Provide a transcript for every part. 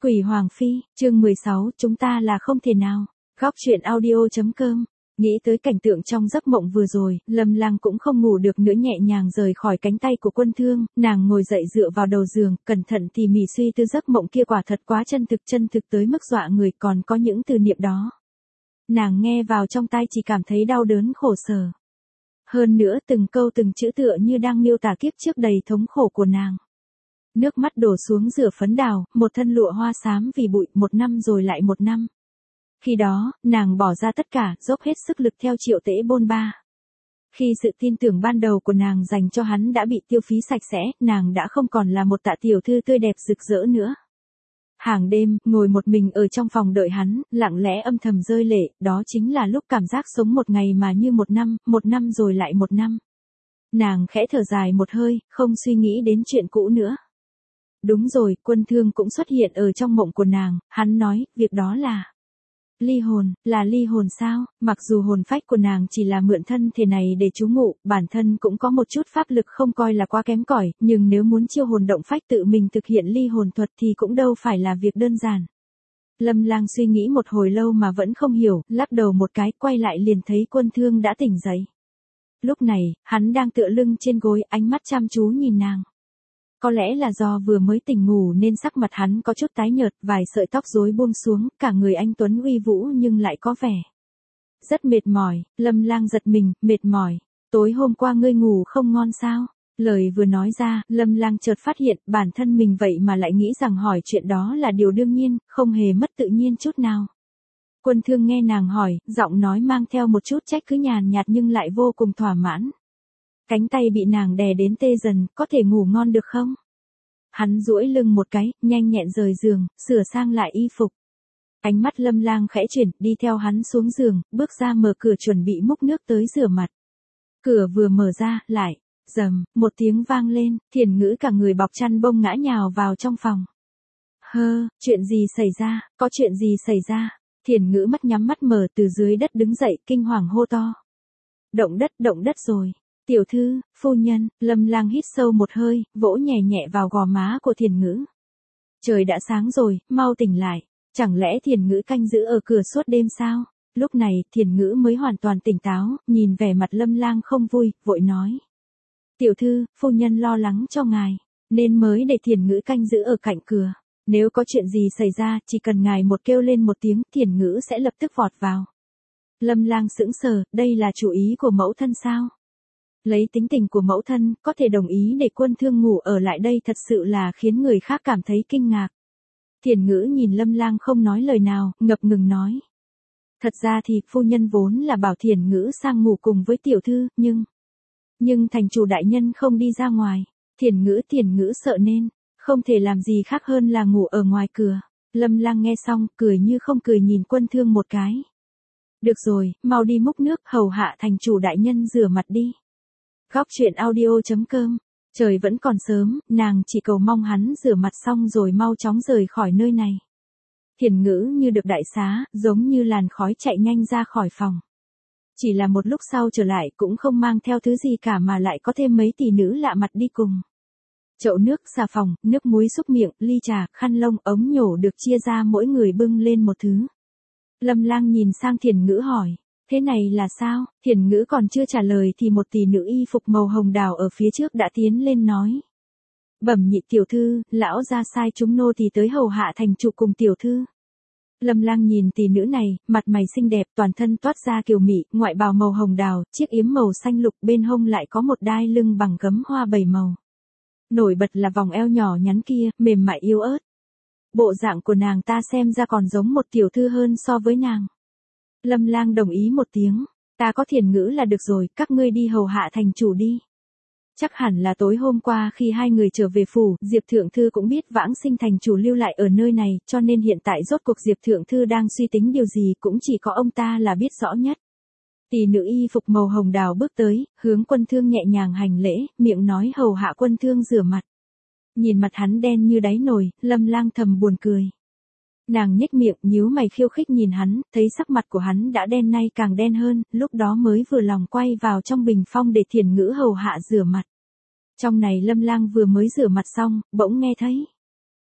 Quỷ Hoàng Phi, chương 16, chúng ta là không thể nào. Góc truyện audio.com. Nghĩ tới cảnh tượng trong giấc mộng vừa rồi, Lâm Lang cũng không ngủ được nữa, nhẹ nhàng rời khỏi cánh tay của Quân Thương, nàng ngồi dậy dựa vào đầu giường, cẩn thận tỉ mỉ suy tư giấc mộng kia, quả thật quá chân thực tới mức dọa người, còn có những từ niệm đó. Nàng nghe vào trong tai chỉ cảm thấy đau đớn khổ sở. Hơn nữa từng câu từng chữ tựa như đang miêu tả kiếp trước đầy thống khổ của nàng. Nước mắt đổ xuống rửa phấn đào, một thân lụa hoa xám vì bụi, một năm rồi lại một năm. Khi đó, nàng bỏ ra tất cả, dốc hết sức lực theo Triệu Tễ bôn ba. Khi sự tin tưởng ban đầu của nàng dành cho hắn đã bị tiêu phí sạch sẽ, nàng đã không còn là một Tạ tiểu thư tươi đẹp rực rỡ nữa. Hàng đêm, ngồi một mình ở trong phòng đợi hắn, lặng lẽ âm thầm rơi lệ, đó chính là lúc cảm giác sống một ngày mà như một năm rồi lại một năm. Nàng khẽ thở dài một hơi, không suy nghĩ đến chuyện cũ nữa. Đúng rồi, Quân Thương cũng xuất hiện ở trong mộng của nàng, hắn nói, việc đó là ly hồn sao? Mặc dù hồn phách của nàng chỉ là mượn thân thể này để trú ngụ, bản thân cũng có một chút pháp lực không coi là quá kém cỏi, nhưng nếu muốn chiêu hồn động phách tự mình thực hiện ly hồn thuật thì cũng đâu phải là việc đơn giản. Lâm Lang suy nghĩ một hồi lâu mà vẫn không hiểu, lắc đầu một cái, quay lại liền thấy Quân Thương đã tỉnh dậy. Lúc này, hắn đang tựa lưng trên gối, ánh mắt chăm chú nhìn nàng. Có lẽ là do vừa mới tỉnh ngủ nên sắc mặt hắn có chút tái nhợt, vài sợi tóc rối buông xuống, cả người anh tuấn uy vũ nhưng lại có vẻ rất mệt mỏi. Lâm Lang giật mình, mệt mỏi. Tối hôm qua ngươi ngủ không ngon sao? Lời vừa nói ra, Lâm Lang chợt phát hiện bản thân mình vậy mà lại nghĩ rằng hỏi chuyện đó là điều đương nhiên, không hề mất tự nhiên chút nào. Quân Thương nghe nàng hỏi, giọng nói mang theo một chút trách cứ nhàn nhạt nhưng lại vô cùng thỏa mãn. Cánh tay bị nàng đè đến tê dần, có thể ngủ ngon được không? Hắn duỗi lưng một cái, nhanh nhẹn rời giường, sửa sang lại y phục. Ánh mắt Lâm Lang khẽ chuyển, đi theo hắn xuống giường, bước ra mở cửa chuẩn bị múc nước tới rửa mặt. Cửa vừa mở ra, lại, rầm, một tiếng vang lên, Thiền Ngữ cả người bọc chăn bông ngã nhào vào trong phòng. Chuyện gì xảy ra, có chuyện gì xảy ra? Thiền Ngữ mắt nhắm mắt mở từ dưới đất đứng dậy, kinh hoàng hô to. Động đất rồi. Tiểu thư, phu nhân. Lâm Lang hít sâu một hơi, vỗ nhẹ nhẹ vào gò má của Thiền Ngữ. Trời đã sáng rồi, mau tỉnh lại. Chẳng lẽ Thiền Ngữ canh giữ ở cửa suốt đêm sao? Lúc này, Thiền Ngữ mới hoàn toàn tỉnh táo, nhìn vẻ mặt Lâm Lang không vui, vội nói. Tiểu thư, phu nhân lo lắng cho ngài, nên mới để Thiền Ngữ canh giữ ở cạnh cửa. Nếu có chuyện gì xảy ra, chỉ cần ngài một kêu lên một tiếng, Thiền Ngữ sẽ lập tức vọt vào. Lâm Lang sững sờ, đây là chủ ý của mẫu thân sao? Lấy tính tình của mẫu thân, có thể đồng ý để Quân Thương ngủ ở lại đây thật sự là khiến người khác cảm thấy kinh ngạc. Thiền Ngữ nhìn Lâm Lang không nói lời nào, ngập ngừng nói. Thật ra thì, phu nhân vốn là bảo Thiền Ngữ sang ngủ cùng với tiểu thư, nhưng thành chủ đại nhân không đi ra ngoài. Thiền Ngữ sợ nên, không thể làm gì khác hơn là ngủ ở ngoài cửa. Lâm Lang nghe xong, cười như không cười nhìn Quân Thương một cái. Được rồi, mau đi múc nước, hầu hạ thành chủ đại nhân rửa mặt đi. Góc truyện audio.com. Trời vẫn còn sớm, nàng chỉ cầu mong hắn rửa mặt xong rồi mau chóng rời khỏi nơi này. Thiền Ngữ như được đại xá, giống như làn khói chạy nhanh ra khỏi phòng. Chỉ là một lúc sau trở lại cũng không mang theo thứ gì cả mà lại có thêm mấy tỷ nữ lạ mặt đi cùng. Chậu nước, xà phòng, nước muối xúc miệng, ly trà, khăn lông, ống nhổ được chia ra mỗi người bưng lên một thứ. Lâm Lang nhìn sang Thiền Ngữ hỏi. Thế này là sao? Thiền Ngữ còn chưa trả lời thì một tỷ nữ y phục màu hồng đào ở phía trước đã tiến lên nói. Bẩm nhị tiểu thư, lão ra sai chúng nô tỳ tới hầu hạ thành chủ cùng tiểu thư. Lâm Lang nhìn tỷ nữ này, mặt mày xinh đẹp, toàn thân toát ra kiều mị, ngoại bào màu hồng đào, chiếc yếm màu xanh lục, bên hông lại có một đai lưng bằng gấm hoa 7 màu. Nổi bật là vòng eo nhỏ nhắn kia, mềm mại yếu ớt. Bộ dạng của nàng ta xem ra còn giống một tiểu thư hơn so với nàng. Lâm Lang đồng ý một tiếng, ta có Thiền Ngữ là được rồi, các ngươi đi hầu hạ thành chủ đi. Chắc hẳn là tối hôm qua khi hai người trở về phủ, Diệp Thượng Thư cũng biết Vãng Sinh thành chủ lưu lại ở nơi này, cho nên hiện tại rốt cuộc Diệp Thượng Thư đang suy tính điều gì cũng chỉ có ông ta là biết rõ nhất. Tỷ nữ y phục màu hồng đào bước tới, hướng Quân Thương nhẹ nhàng hành lễ, miệng nói hầu hạ Quân Thương rửa mặt. Nhìn mặt hắn đen như đáy nồi, Lâm Lang thầm buồn cười. Nàng nhếch miệng, nhíu mày khiêu khích nhìn hắn, thấy sắc mặt của hắn đã đen nay càng đen hơn, lúc đó mới vừa lòng quay vào trong bình phong để Thiền Ngữ hầu hạ rửa mặt. Trong này Lâm Lang vừa mới rửa mặt xong, bỗng nghe thấy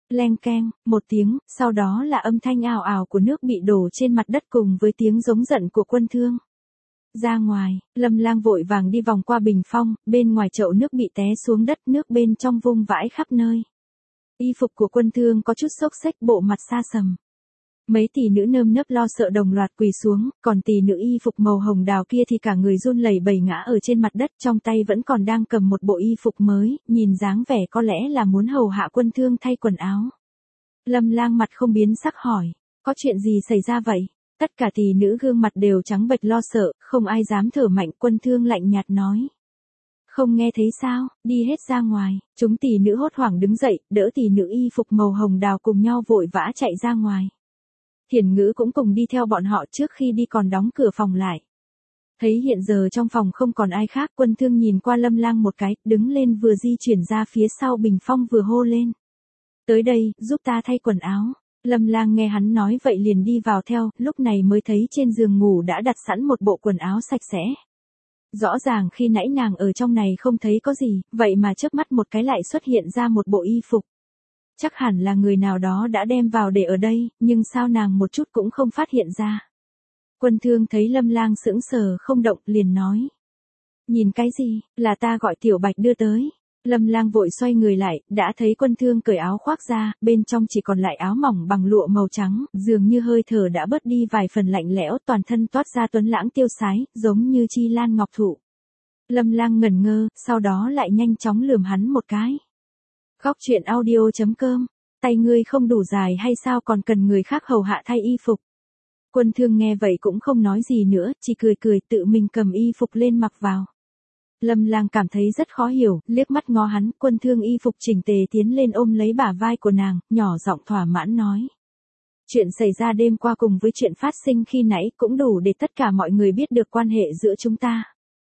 Leng keng, một tiếng, sau đó là âm thanh ào ào của nước bị đổ trên mặt đất cùng với tiếng giống giận của Quân Thương. Ra ngoài, Lâm Lang vội vàng đi vòng qua bình phong, bên ngoài chậu nước bị té xuống đất, nước bên trong vung vãi khắp nơi. Y phục của Quân Thương có chút xốc xếch, bộ mặt xa sầm. Mấy tỷ nữ nơm nớp lo sợ đồng loạt quỳ xuống, còn tỷ nữ y phục màu hồng đào kia thì cả người run lẩy bẩy ngã ở trên mặt đất, trong tay vẫn còn đang cầm một bộ y phục mới, nhìn dáng vẻ có lẽ là muốn hầu hạ Quân Thương thay quần áo. Lâm Lang mặt không biến sắc hỏi, có chuyện gì xảy ra vậy? Tất cả tỷ nữ gương mặt đều trắng bệch lo sợ, không ai dám thở mạnh. Quân Thương lạnh nhạt nói. Không nghe thấy sao, đi hết ra ngoài. Chúng tỷ nữ hốt hoảng đứng dậy, đỡ tỷ nữ y phục màu hồng đào cùng nhau vội vã chạy ra ngoài. Thiển Ngữ cũng cùng đi theo bọn họ, trước khi đi còn đóng cửa phòng lại. Thấy hiện giờ trong phòng không còn ai khác, Quân Thương nhìn qua Lâm Lang một cái, đứng lên vừa di chuyển ra phía sau bình phong vừa hô lên. Tới đây, giúp ta thay quần áo. Lâm Lang nghe hắn nói vậy liền đi vào theo, lúc này mới thấy trên giường ngủ đã đặt sẵn một bộ quần áo sạch sẽ. Rõ ràng khi nãy nàng ở trong này không thấy có gì, vậy mà chớp mắt một cái lại xuất hiện ra một bộ y phục. Chắc hẳn là người nào đó đã đem vào để ở đây, nhưng sao nàng một chút cũng không phát hiện ra. Quân Thương thấy Lâm Lang sững sờ không động liền nói. Nhìn cái gì, là ta gọi Tiểu Bạch đưa tới. Lâm Lang vội xoay người lại, đã thấy Quân Thương cởi áo khoác ra, bên trong chỉ còn lại áo mỏng bằng lụa màu trắng, dường như hơi thở đã bớt đi vài phần lạnh lẽo, toàn thân toát ra tuấn lãng tiêu sái, giống như chi lan ngọc thụ. Lâm Lang ngẩn ngơ, sau đó lại nhanh chóng lườm hắn một cái. Góc truyện audio.com, tay ngươi không đủ dài hay sao còn cần người khác hầu hạ thay y phục. Quân Thương nghe vậy cũng không nói gì nữa, chỉ cười cười tự mình cầm y phục lên mặc vào. Lâm Lang cảm thấy rất khó hiểu, liếc mắt ngó hắn. Quân Thương y phục chỉnh tề tiến lên ôm lấy bả vai của nàng, nhỏ giọng thỏa mãn nói. Chuyện xảy ra đêm qua cùng với chuyện phát sinh khi nãy cũng đủ để tất cả mọi người biết được quan hệ giữa chúng ta.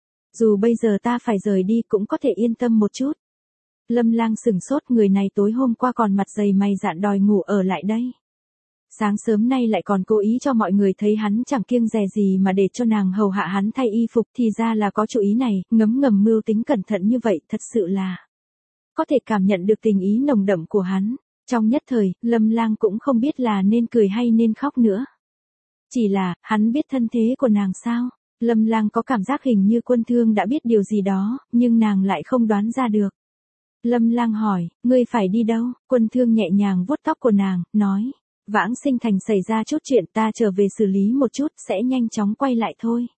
Dù bây giờ ta phải rời đi cũng có thể yên tâm một chút. Lâm Lang sửng sốt, người này tối hôm qua còn mặt dày mày dạn đòi ngủ ở lại đây. Sáng sớm nay lại còn cố ý cho mọi người thấy hắn chẳng kiêng dè gì mà để cho nàng hầu hạ hắn thay y phục, thì ra là có chủ ý này, ngấm ngầm mưu tính cẩn thận như vậy, thật sự là có thể cảm nhận được tình ý nồng đậm của hắn. Trong nhất thời, Lâm Lang cũng không biết là nên cười hay nên khóc nữa. Chỉ là, hắn biết thân thế của nàng sao? Lâm Lang có cảm giác hình như Quân Thương đã biết điều gì đó, nhưng nàng lại không đoán ra được. Lâm Lang hỏi, ngươi phải đi đâu? Quân Thương nhẹ nhàng vuốt tóc của nàng, nói. Vãng Sinh Thành xảy ra chút chuyện, ta trở về xử lý một chút, sẽ nhanh chóng quay lại thôi.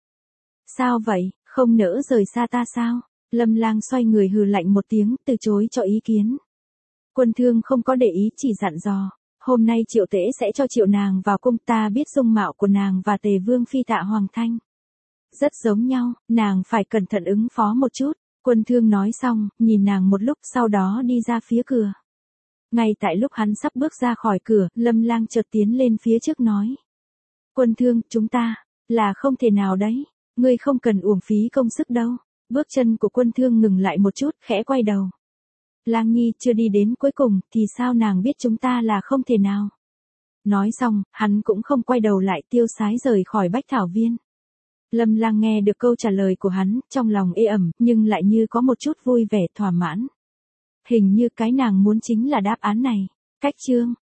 Sao vậy, không nỡ rời xa ta sao? Lâm Lang xoay người hừ lạnh một tiếng, từ chối cho ý kiến. Quân Thương không có để ý, chỉ dặn dò. Hôm nay Triệu Tễ sẽ cho Triệu nàng vào cung, ta biết dung mạo của nàng và Tề Vương phi Tạ Hoàng Thanh rất giống nhau, nàng phải cẩn thận ứng phó một chút. Quân Thương nói xong, nhìn nàng một lúc sau đó đi ra phía cửa. Ngay tại lúc hắn sắp bước ra khỏi cửa, Lâm Lang chợt tiến lên phía trước nói. Quân Thương, chúng ta là không thể nào đấy, ngươi không cần uổng phí công sức đâu. Bước chân của Quân Thương ngừng lại một chút, khẽ quay đầu. Lang Nhi chưa đi đến cuối cùng, thì sao nàng biết chúng ta là không thể nào. Nói xong, hắn cũng không quay đầu lại, tiêu sái rời khỏi Bách Thảo Viên. Lâm Lang nghe được câu trả lời của hắn, trong lòng ê ẩm, nhưng lại như có một chút vui vẻ thỏa mãn. Hình như cái nàng muốn chính là đáp án này. Cách chương